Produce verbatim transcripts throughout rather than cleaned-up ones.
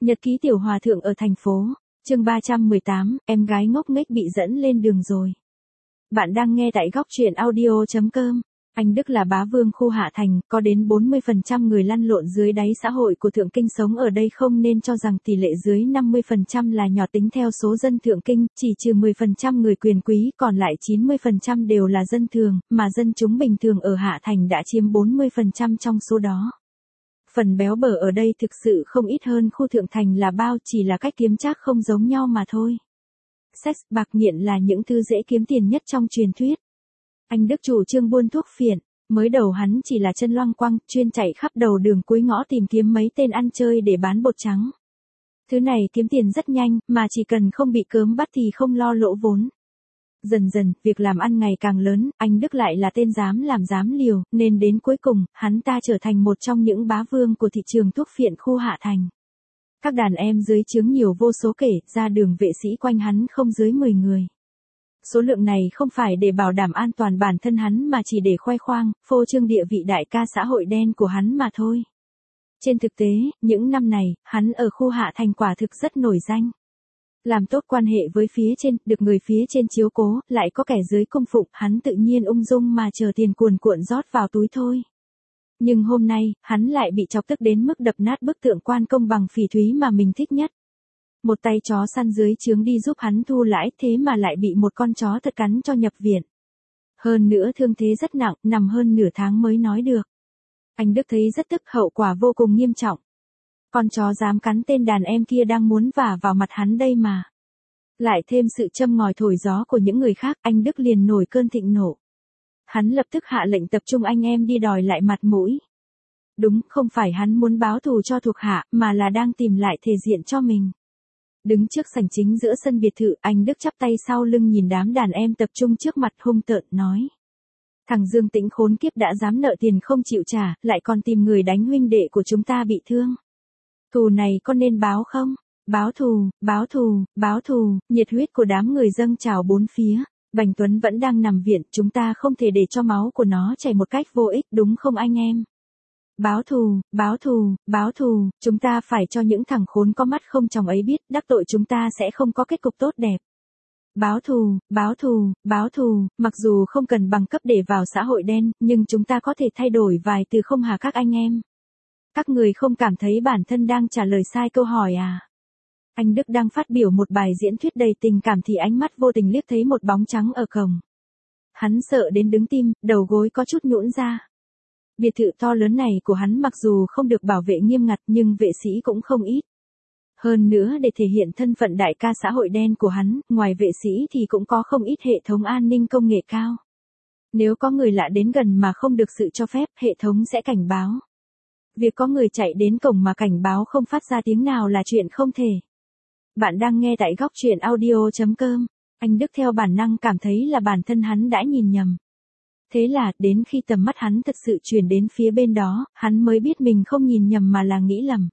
Nhật ký tiểu hòa thượng ở thành phố, chương ba trăm mười tám, em gái ngốc nghếch bị dẫn lên đường rồi. Bạn đang nghe tại góc truyện audio chấm com. Anh Đức là bá vương khu Hạ Thành, có đến bốn mươi phần trăm người lăn lộn dưới đáy xã hội của Thượng Kinh sống ở đây, không nên cho rằng tỷ lệ dưới năm mươi phần trăm là nhỏ. Tính theo số dân Thượng Kinh, chỉ trừ mười phần trăm người quyền quý, còn lại chín mươi phần trăm đều là dân thường, mà dân chúng bình thường ở Hạ Thành đã chiếm bốn mươi phần trăm trong số đó. Phần béo bở ở đây thực sự không ít hơn khu Thượng Thành là bao, chỉ là cách kiếm trác không giống nhau mà thôi. Sex, bạc, nghiện là những thứ dễ kiếm tiền nhất trong truyền thuyết. Anh Đức chủ trương buôn thuốc phiện, mới đầu hắn chỉ là chân loăng quăng, chuyên chạy khắp đầu đường cuối ngõ tìm kiếm mấy tên ăn chơi để bán bột trắng. Thứ này kiếm tiền rất nhanh, mà chỉ cần không bị cớm bắt thì không lo lỗ vốn. Dần dần, việc làm ăn ngày càng lớn, anh Đức lại là tên dám làm dám liều, nên đến cuối cùng, hắn ta trở thành một trong những bá vương của thị trường thuốc phiện khu Hạ Thành. Các đàn em dưới trướng nhiều vô số kể, ra đường vệ sĩ quanh hắn không dưới mười người. Số lượng này không phải để bảo đảm an toàn bản thân hắn mà chỉ để khoe khoang, phô trương địa vị đại ca xã hội đen của hắn mà thôi. Trên thực tế, những năm này, hắn ở khu Hạ Thành quả thực rất nổi danh. Làm tốt quan hệ với phía trên, được người phía trên chiếu cố, lại có kẻ dưới cung phụng, hắn tự nhiên ung dung mà chờ tiền cuồn cuộn rót vào túi thôi. Nhưng hôm nay, hắn lại bị chọc tức đến mức đập nát bức tượng quan công bằng phỉ thúy mà mình thích nhất. Một tay chó săn dưới trướng đi giúp hắn thu lãi, thế mà lại bị một con chó thật cắn cho nhập viện. Hơn nữa thương thế rất nặng, nằm hơn nửa tháng mới nói được. Anh Đức thấy rất tức, hậu quả vô cùng nghiêm trọng. Con chó dám cắn tên đàn em kia đang muốn vả vào mặt hắn đây mà. Lại thêm sự châm ngòi thổi gió của những người khác, anh Đức liền nổi cơn thịnh nộ. Hắn lập tức hạ lệnh tập trung anh em đi đòi lại mặt mũi. Đúng, không phải hắn muốn báo thù cho thuộc hạ, mà là đang tìm lại thể diện cho mình. Đứng trước sảnh chính giữa sân biệt thự, anh Đức chắp tay sau lưng nhìn đám đàn em tập trung trước mặt hung tợn nói. Thằng Dương Tĩnh khốn kiếp đã dám nợ tiền không chịu trả, lại còn tìm người đánh huynh đệ của chúng ta bị thương. Thù này có nên báo không? Báo thù, báo thù, báo thù, nhiệt huyết của đám người dâng trào bốn phía. Bành Tuấn vẫn đang nằm viện, chúng ta không thể để cho máu của nó chảy một cách vô ích, đúng không anh em? Báo thù, báo thù, báo thù, chúng ta phải cho những thằng khốn có mắt không tròng ấy biết, đắc tội chúng ta sẽ không có kết cục tốt đẹp. Báo thù, báo thù, báo thù, mặc dù không cần bằng cấp để vào xã hội đen, nhưng chúng ta có thể thay đổi vài từ không hả các anh em? Các người không cảm thấy bản thân đang trả lời sai câu hỏi à? Anh Đức đang phát biểu một bài diễn thuyết đầy tình cảm thì ánh mắt vô tình liếc thấy một bóng trắng ở cổng. Hắn sợ đến đứng tim, đầu gối có chút nhũn ra. Biệt thự to lớn này của hắn mặc dù không được bảo vệ nghiêm ngặt nhưng vệ sĩ cũng không ít. Hơn nữa để thể hiện thân phận đại ca xã hội đen của hắn, ngoài vệ sĩ thì cũng có không ít hệ thống an ninh công nghệ cao. Nếu có người lạ đến gần mà không được sự cho phép, hệ thống sẽ cảnh báo. Việc có người chạy đến cổng mà cảnh báo không phát ra tiếng nào là chuyện không thể. Bạn đang nghe tại góc truyện audio chấm com. Anh Đức theo bản năng cảm thấy là bản thân hắn đã nhìn nhầm. Thế là, đến khi tầm mắt hắn thật sự chuyển đến phía bên đó, hắn mới biết mình không nhìn nhầm mà là nghĩ lầm.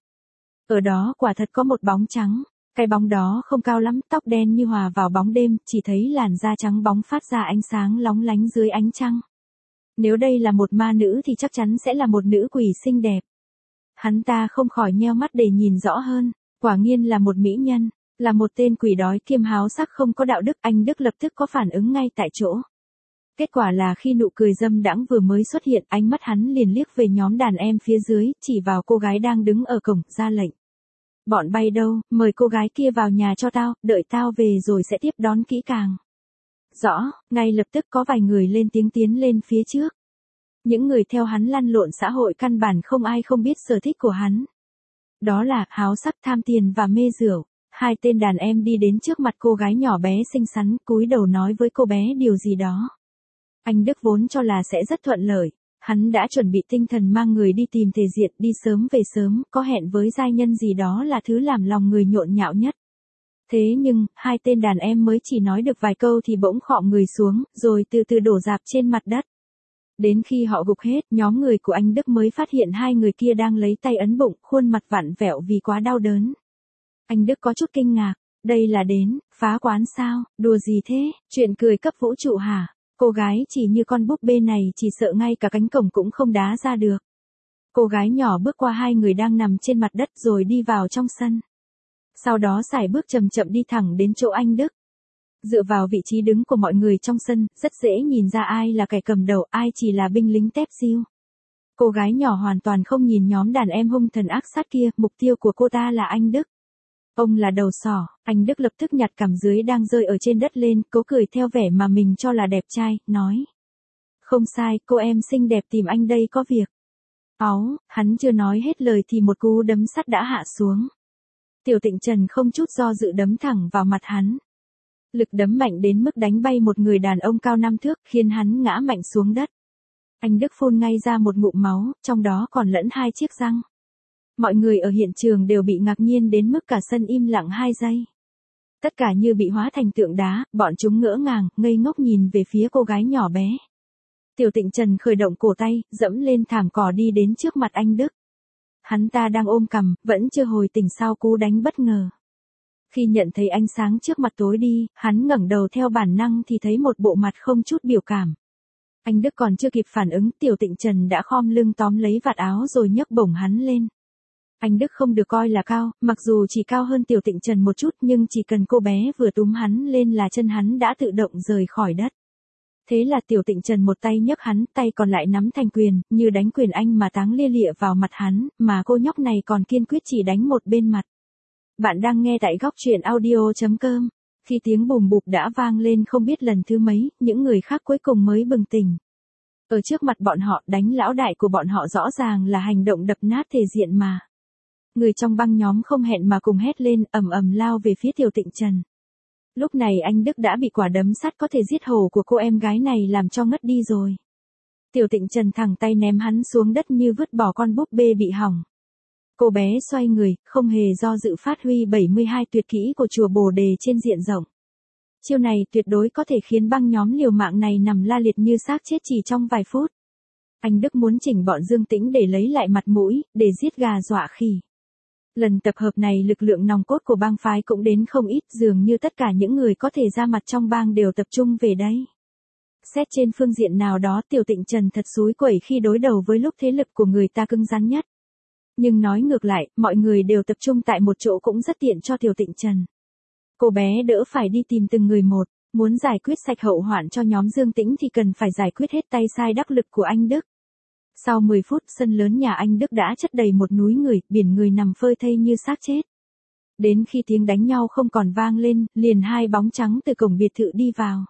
Ở đó quả thật có một bóng trắng. Cái bóng đó không cao lắm, tóc đen như hòa vào bóng đêm, chỉ thấy làn da trắng bóng phát ra ánh sáng lóng lánh dưới ánh trăng. Nếu đây là một ma nữ thì chắc chắn sẽ là một nữ quỷ xinh đẹp. Hắn ta không khỏi nheo mắt để nhìn rõ hơn, quả nhiên là một mỹ nhân, là một tên quỷ đói kiêm háo sắc không có đạo đức. Anh Đức lập tức có phản ứng ngay tại chỗ. Kết quả là khi nụ cười dâm đãng vừa mới xuất hiện, ánh mắt hắn liền liếc về nhóm đàn em phía dưới, chỉ vào cô gái đang đứng ở cổng, ra lệnh. Bọn bay đâu, mời cô gái kia vào nhà cho tao, đợi tao về rồi sẽ tiếp đón kỹ càng. Rõ, ngay lập tức có vài người lên tiếng tiến lên phía trước. Những người theo hắn lăn lộn xã hội căn bản không ai không biết sở thích của hắn. Đó là háo sắc, tham tiền và mê rượu. Hai tên đàn em đi đến trước mặt cô gái nhỏ bé xinh xắn, cúi đầu nói với cô bé điều gì đó. Anh Đức vốn cho là sẽ rất thuận lợi. Hắn đã chuẩn bị tinh thần mang người đi tìm thể diện, đi sớm về sớm, có hẹn với giai nhân gì đó là thứ làm lòng người nhộn nhạo nhất. Thế nhưng, hai tên đàn em mới chỉ nói được vài câu thì bỗng khom người xuống, rồi từ từ đổ rạp trên mặt đất. Đến khi họ gục hết, nhóm người của anh Đức mới phát hiện hai người kia đang lấy tay ấn bụng, khuôn mặt vặn vẹo vì quá đau đớn. Anh Đức có chút kinh ngạc, đây là đến, phá quán sao, đùa gì thế, chuyện cười cấp vũ trụ hả? Cô gái chỉ như con búp bê này chỉ sợ ngay cả cánh cổng cũng không đá ra được. Cô gái nhỏ bước qua hai người đang nằm trên mặt đất rồi đi vào trong sân. Sau đó sải bước chậm chậm đi thẳng đến chỗ anh Đức. Dựa vào vị trí đứng của mọi người trong sân, rất dễ nhìn ra ai là kẻ cầm đầu, ai chỉ là binh lính tép diêu. Cô gái nhỏ hoàn toàn không nhìn nhóm đàn em hung thần ác sát kia, mục tiêu của cô ta là anh Đức. Ông là đầu sỏ, anh Đức lập tức nhặt cằm dưới đang rơi ở trên đất lên, cố cười theo vẻ mà mình cho là đẹp trai, nói. Không sai, cô em xinh đẹp tìm anh đây có việc. Áu, hắn chưa nói hết lời thì một cú đấm sắt đã hạ xuống. Tiểu Tịnh Trần không chút do dự đấm thẳng vào mặt hắn. Lực đấm mạnh đến mức đánh bay một người đàn ông cao năm thước, khiến hắn ngã mạnh xuống đất. Anh Đức phun ngay ra một ngụm máu, trong đó còn lẫn hai chiếc răng. Mọi người ở hiện trường đều bị ngạc nhiên đến mức cả sân im lặng hai giây. Tất cả như bị hóa thành tượng đá, bọn chúng ngỡ ngàng, ngây ngốc nhìn về phía cô gái nhỏ bé. Tiểu Tịnh Trần khởi động cổ tay, dẫm lên thảm cỏ đi đến trước mặt anh Đức. Hắn ta đang ôm cằm, vẫn chưa hồi tỉnh sau cú đánh bất ngờ. Khi nhận thấy ánh sáng trước mặt tối đi, hắn ngẩng đầu theo bản năng thì thấy một bộ mặt không chút biểu cảm. Anh Đức còn chưa kịp phản ứng, Tiểu Tịnh Trần đã khom lưng tóm lấy vạt áo rồi nhấc bổng hắn lên. Anh Đức không được coi là cao, mặc dù chỉ cao hơn Tiểu Tịnh Trần một chút nhưng chỉ cần cô bé vừa túm hắn lên là chân hắn đã tự động rời khỏi đất. Thế là Tiểu Tịnh Trần một tay nhấc hắn, tay còn lại nắm thành quyền, như đánh quyền anh mà táng lia lịa vào mặt hắn, mà cô nhóc này còn kiên quyết chỉ đánh một bên mặt. Bạn đang nghe tại góc truyện audio chấm com. Khi tiếng bùm bụp đã vang lên không biết lần thứ mấy, những người khác cuối cùng mới bừng tỉnh. Ở trước mặt bọn họ, đánh lão đại của bọn họ rõ ràng là hành động đập nát thể diện mà. Người trong băng nhóm không hẹn mà cùng hét lên, ầm ầm lao về phía Tiểu Tịnh Trần. Lúc này anh Đức đã bị quả đấm sắt có thể giết hổ của cô em gái này làm cho ngất đi rồi. Tiểu Tịnh Trần thẳng tay ném hắn xuống đất như vứt bỏ con búp bê bị hỏng. Cô bé xoay người, không hề do dự phát huy bảy mươi hai tuyệt kỹ của chùa Bồ Đề trên diện rộng. Chiêu này tuyệt đối có thể khiến băng nhóm liều mạng này nằm la liệt như xác chết chỉ trong vài phút. Anh Đức muốn chỉnh bọn Dương Tĩnh để lấy lại mặt mũi, để giết gà dọa khỉ. Lần tập hợp này lực lượng nòng cốt của bang phái cũng đến không ít, dường như tất cả những người có thể ra mặt trong bang đều tập trung về đây. Xét trên phương diện nào đó Tiểu Tịnh Trần thật xúi quẩy khi đối đầu với lúc thế lực của người ta cứng rắn nhất. Nhưng nói ngược lại, mọi người đều tập trung tại một chỗ cũng rất tiện cho Tiểu Tịnh Trần. Cô bé đỡ phải đi tìm từng người một, muốn giải quyết sạch hậu hoạn cho nhóm Dương Tĩnh thì cần phải giải quyết hết tay sai đắc lực của anh Đức. Sau mười phút, sân lớn nhà anh Đức đã chất đầy một núi người, biển người nằm phơi thây như xác chết. Đến khi tiếng đánh nhau không còn vang lên, liền hai bóng trắng từ cổng biệt thự đi vào.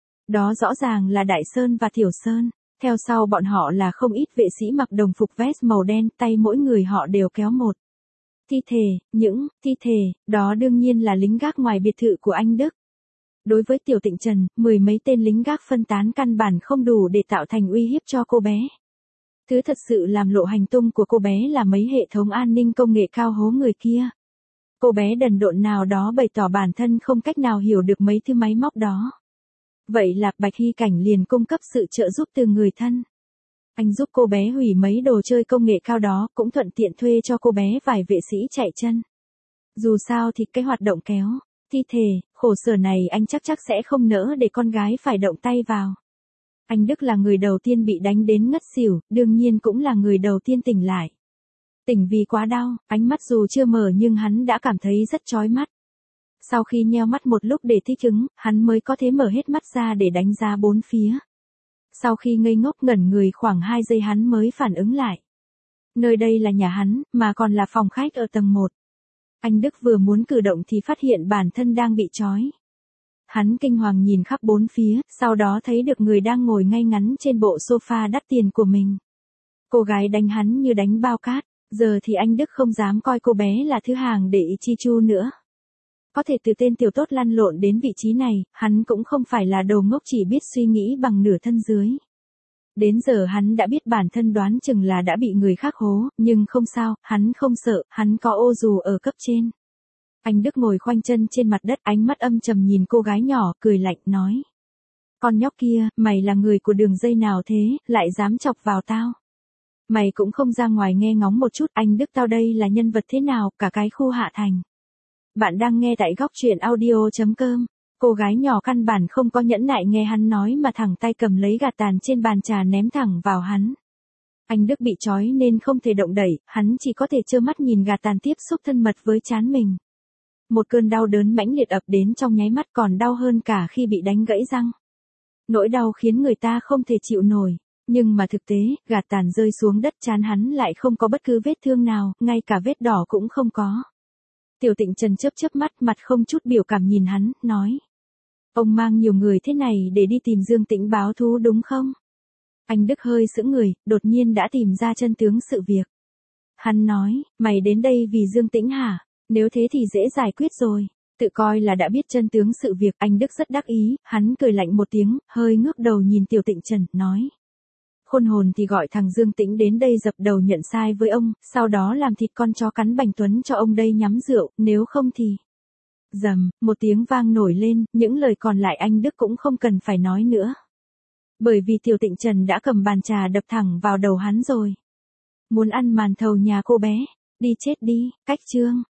Đó rõ ràng là Đại Sơn và Tiểu Sơn. Theo sau bọn họ là không ít vệ sĩ mặc đồng phục vest màu đen, tay mỗi người họ đều kéo một thi thể, những thi thể, đó đương nhiên là lính gác ngoài biệt thự của anh Đức. Đối với Tiểu Tịnh Trần, mười mấy tên lính gác phân tán căn bản không đủ để tạo thành uy hiếp cho cô bé. Thứ thật sự làm lộ hành tung của cô bé là mấy hệ thống an ninh công nghệ cao hố người kia. Cô bé đần độn nào đó bày tỏ bản thân không cách nào hiểu được mấy thứ máy móc đó. Vậy là Bạch Hy Cảnh liền cung cấp sự trợ giúp từ người thân. Anh giúp cô bé hủy mấy đồ chơi công nghệ cao đó, cũng thuận tiện thuê cho cô bé vài vệ sĩ chạy chân. Dù sao thì cái hoạt động kéo thi thể, khổ sở này anh chắc chắc sẽ không nỡ để con gái phải động tay vào. Anh Đức là người đầu tiên bị đánh đến ngất xỉu, đương nhiên cũng là người đầu tiên tỉnh lại. Tỉnh vì quá đau, ánh mắt dù chưa mở nhưng hắn đã cảm thấy rất chói mắt. Sau khi nheo mắt một lúc để thích ứng, hắn mới có thể mở hết mắt ra để đánh giá bốn phía. Sau khi ngây ngốc ngẩn người khoảng hai giây hắn mới phản ứng lại. Nơi đây là nhà hắn, mà còn là phòng khách ở tầng một. Anh Đức vừa muốn cử động thì phát hiện bản thân đang bị trói. Hắn kinh hoàng nhìn khắp bốn phía, sau đó thấy được người đang ngồi ngay ngắn trên bộ sofa đắt tiền của mình. Cô gái đánh hắn như đánh bao cát, giờ thì anh Đức không dám coi cô bé là thứ hàng để chi chu nữa. Có thể từ tên tiểu tốt lăn lộn đến vị trí này, hắn cũng không phải là đồ ngốc chỉ biết suy nghĩ bằng nửa thân dưới. Đến giờ hắn đã biết bản thân đoán chừng là đã bị người khác hố, nhưng không sao, hắn không sợ, hắn có ô dù ở cấp trên. Anh Đức ngồi khoanh chân trên mặt đất, ánh mắt âm trầm nhìn cô gái nhỏ, cười lạnh, nói. Con nhóc kia, mày là người của đường dây nào thế, lại dám chọc vào tao? Mày cũng không ra ngoài nghe ngóng một chút, anh Đức tao đây là nhân vật thế nào, cả cái khu Hạ Thành. Bạn đang nghe tại góc truyện audio chấm com. Cô gái nhỏ căn bản không có nhẫn nại nghe hắn nói mà thẳng tay cầm lấy gạt tàn trên bàn trà ném thẳng vào hắn. Anh Đức bị trói nên không thể động đẩy, hắn chỉ có thể trơ mắt nhìn gạt tàn tiếp xúc thân mật với trán mình. Một cơn đau đớn mãnh liệt ập đến trong nháy mắt, còn đau hơn cả khi bị đánh gãy răng. Nỗi đau khiến người ta không thể chịu nổi, nhưng mà thực tế, gạt tàn rơi xuống đất, trán hắn lại không có bất cứ vết thương nào, ngay cả vết đỏ cũng không có. Tiểu Tịnh Trần chớp chớp mắt, mặt không chút biểu cảm nhìn hắn, nói. Ông mang nhiều người thế này để đi tìm Dương Tĩnh báo thù đúng không? Anh Đức hơi sững người, đột nhiên đã tìm ra chân tướng sự việc. Hắn nói, mày đến đây vì Dương Tĩnh hả? Nếu thế thì dễ giải quyết rồi. Tự coi là đã biết chân tướng sự việc, anh Đức rất đắc ý, hắn cười lạnh một tiếng, hơi ngước đầu nhìn Tiểu Tịnh Trần, nói. Khôn hồn thì gọi thằng Dương Tĩnh đến đây dập đầu nhận sai với ông, sau đó làm thịt con chó cắn Bành Tuấn cho ông đây nhắm rượu, nếu không thì... Rầm, một tiếng vang nổi lên, những lời còn lại anh Đức cũng không cần phải nói nữa. Bởi vì Tiểu Tịnh Trần đã cầm bàn trà đập thẳng vào đầu hắn rồi. Muốn ăn màn thầu nhà cô bé, đi chết đi, cách chương.